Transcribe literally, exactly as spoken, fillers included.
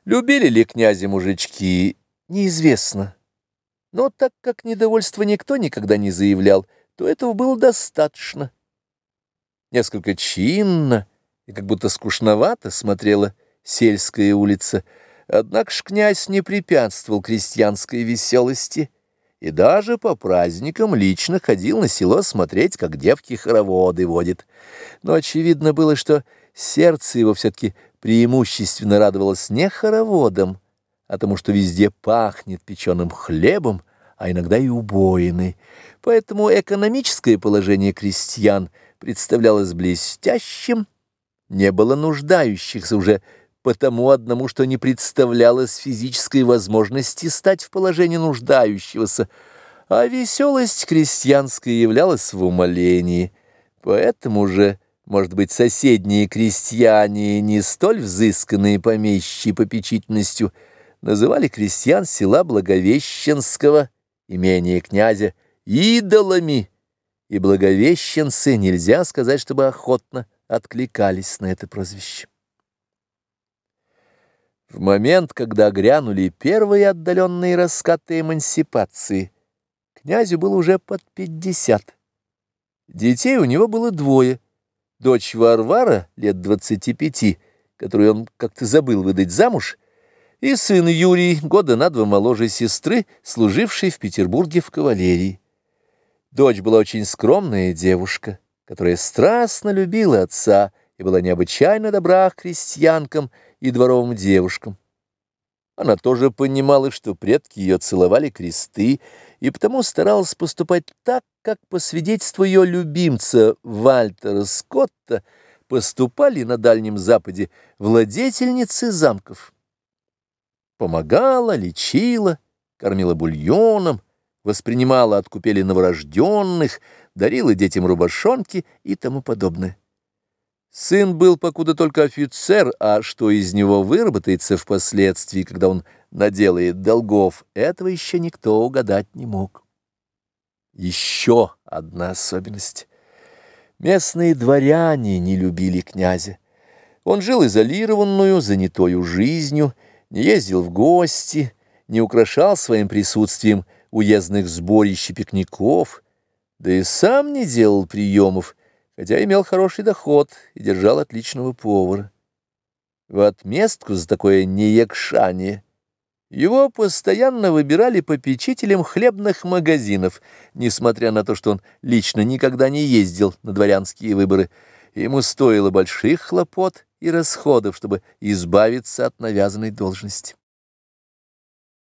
Любили ли князя мужички, неизвестно. Но так как недовольства никто никогда не заявлял, то этого было достаточно. Несколько чинно и как будто скучновато смотрела сельская улица, однако ж князь не препятствовал крестьянской веселости и даже по праздникам лично ходил на село смотреть, как девки хороводы водят. Но очевидно было, что сердце его все-таки преимущественно радовалось не хороводам, а тому, что везде пахнет печеным хлебом, а иногда и убоиной. Поэтому экономическое положение крестьян представлялось блестящим, не было нуждающихся уже потому одному, что не представлялось физической возможности стать в положении нуждающегося, а веселость крестьянская являлась в умолении. Поэтому же, может быть, соседние крестьяне, не столь взысканные помещичьей попечительностью, называли крестьян села Благовещенского, имения князя, идолами, и благовещенцы, нельзя сказать, чтобы охотно откликались на это прозвище. В момент, когда грянули первые отдаленные раскаты эмансипации, князю было уже под пятьдесят. Детей у него было двое. Дочь Варвара, лет двадцати пяти, которую он как-то забыл выдать замуж, и сын Юрий, года на два моложе сестры, служивший в Петербурге в кавалерии. Дочь была очень скромная девушка, которая страстно любила отца и была необычайно добра к крестьянкам и дворовым девушкам. Она тоже понимала, что предки ее целовали кресты, и потому старалась поступать так, как, по свидетельству ее любимца Вальтера Скотта, поступали на Дальнем Западе владетельницы замков. Помогала, лечила, кормила бульоном, воспринимала от купели новорожденных, дарила детям рубашонки и тому подобное. Сын был покуда только офицер, а что из него выработается впоследствии, когда он наделает долгов, этого еще никто угадать не мог. Еще одна особенность. Местные дворяне не любили князя. Он жил изолированную, занятою жизнью, не ездил в гости, не украшал своим присутствием уездных сборищ и пикников, да и сам не делал приемов, хотя имел хороший доход и держал отличного повара. В отместку за такое неякшание его постоянно выбирали попечителем хлебных магазинов, несмотря на то, что он лично никогда не ездил на дворянские выборы. Ему стоило больших хлопот и расходов, чтобы избавиться от навязанной должности.